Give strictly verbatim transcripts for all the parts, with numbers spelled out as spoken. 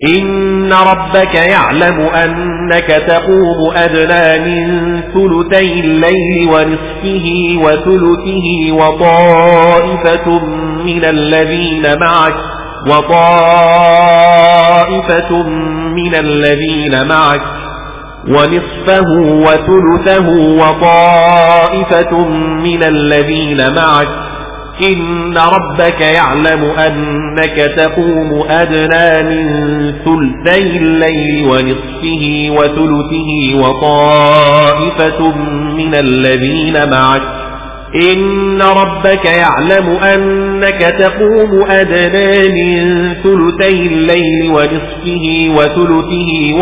إن ربك يعلم أنك تقوم أدنى من ثلثي الليل ونصفه وثلثه وطائفة من الذين معك وطائفة من الذين معك ونصفه وثلثه وطائفة من الذين معك إن ربك يعلم أنك تقوم أدنى من ثلثي الليل ونصفه وثلثه وطائفة من الذين معك إن ربك يعلم أنك تقوم أدنى من ثلثي الليل ونصفه وثلثه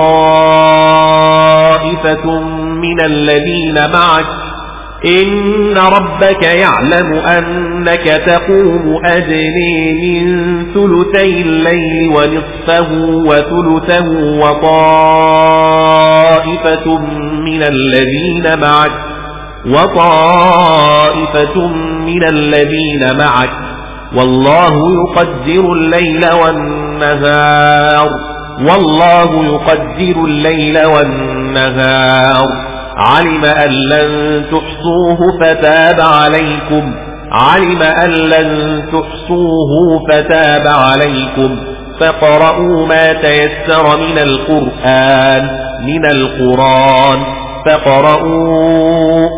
وطائفة من الذين معك إن ربك يعلم أنك تقوم أدنى من ثلثي الليل ونصفه وثلثه وطائفة من الذين معك وطائفة من الذين معك والله يقدر الليل والنهار والله يقدر الليل والنهار علم أن لن تحصوه فتاب عليكم علم أن لن تحصوه فتاب عليكم فاقرؤوا ما تيسر من القرآن من القرآن فاقرؤوا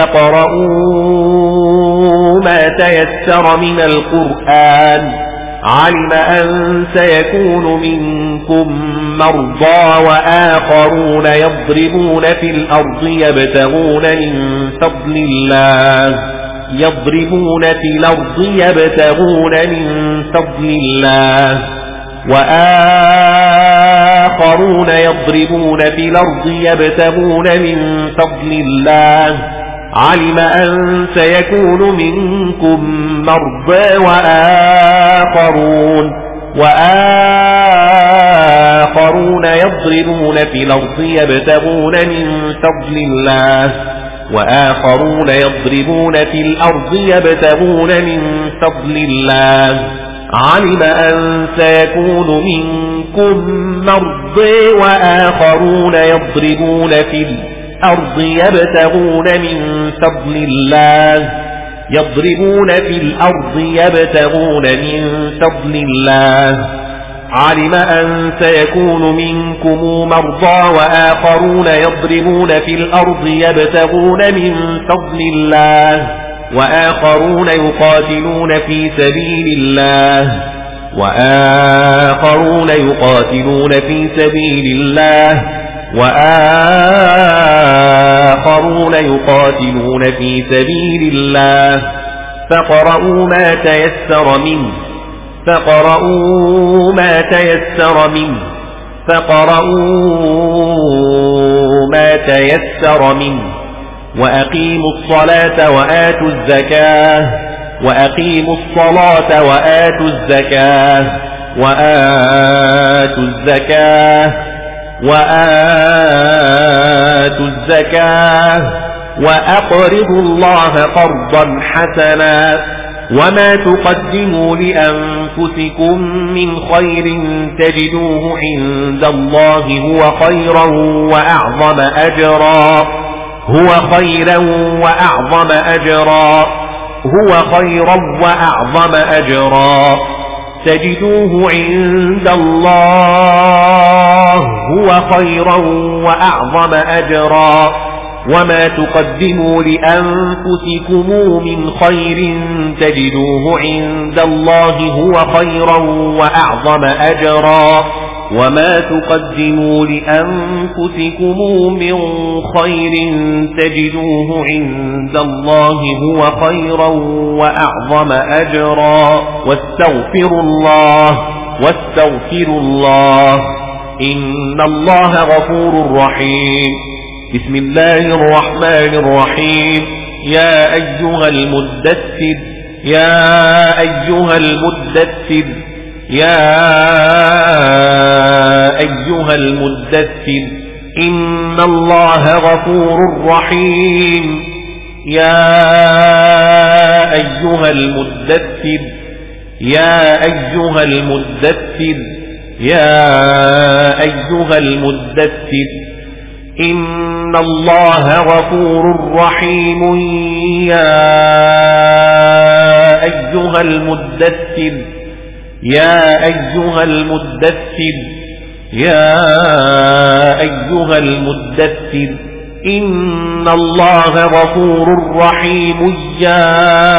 فاقرؤوا ما تيسر من القرآن علم أن سيكون منكم مرضى وآخرون يضربون في الأرض يبتغون من فضل الله يضربون في الأرض يبتغون من فضل الله وآخرون يضربون في الأرض يبتغون من فضل الله علم أن سيكون منكم مرضى وآخرون وآخرون يضربون في الأرض يبتغون من فضل الله وآخرون يضربون في الأرض يبتغون من فضل الله علم أن سيكون منكم مرضى وآخرون يضربون في الأرض الأرض يبتغون من فضل الله يضربون في الأرض يبتغون من فضل الله علم أن سيكون منكم مرضى وآخرون يضربون في الأرض يبتغون من فضل الله وآخرون يقاتلون في سبيل الله وآخرون يقاتلون في سبيل الله وآخرون يقاتلون في سبيل الله فاقرؤوا ما تيسر منه فاقرؤوا ما تيسر منه فاقرؤوا ما تيسر منه وأقيموا الصلاة وآتوا الزكاة وأقيموا الصلاة وآتوا الزكاة وآتوا الزكاة وآتوا الزكاة وأقرضوا الله قرضا حسنا وما تقدموا لأنفسكم من خير تجدوه عند الله هو خيرا وأعظم أجرا هو خيرا وأعظم أجرا هو خيرا وأعظم أجرا تجدوه عند الله هو خيرا وأعظم أجرا وما تقدموا لأنفسكم من خير تجدوه عند الله هو خيرا وأعظم أجرا وما تقدموا لأنفسكم من خير تجدوه عند الله هو خيرا وأعظم أجرا واستغفروا الله واستغفروا الله إن الله غفور رحيم بسم الله الرحمن الرحيم يا أيها المدثر يا أيها المدثر يا أيها المدثر إن الله غفور رحيم يا أيها المدثر يا أيها المدثر يا أيها المدثر إن الله غفور رحيم يا أيها المدثر يا أيها المدثر يا أيها المدثر إن الله غفور رحيم يا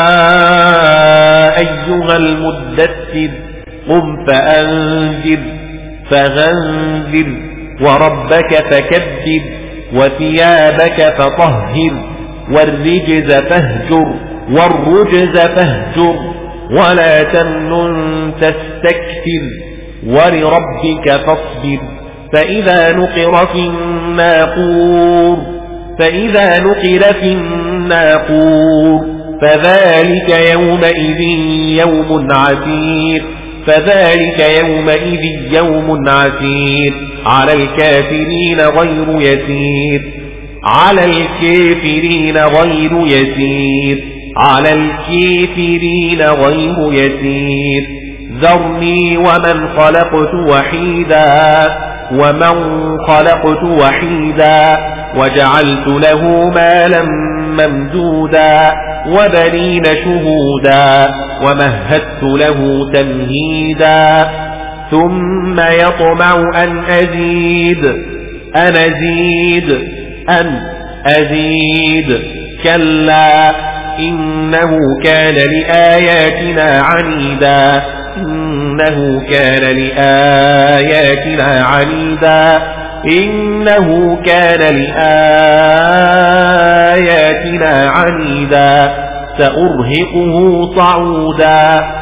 أيها المدثر قم فأنذر فغنذر وربك فكبر وثيابك فطهر والرجز فاهجر والرجز فاهجر ولا تمنن تستكثر ولربك فاصبر فإذا نقر في الناقور فإذا نقر في الناقور فذلك يومئذ يوم عسير فذلك يومئذ يوم عسير على الكافرين غير يسير على الكافرين غير يسير على الكافرين غير يسير ذرني ومن خلقت وحيدا ومن خلقت وحيدا وجعلت له مالا ممدودا وبنين شهودا ومهدت له تمهيدا ثم يطمع أن أزيد أن أزيد أن أزيد كلا إنه كان لآياتنا عنيدا إنه كان لآياتنا عنيدا إنه كان لآياتنا عنيدا سأرهقه صعودا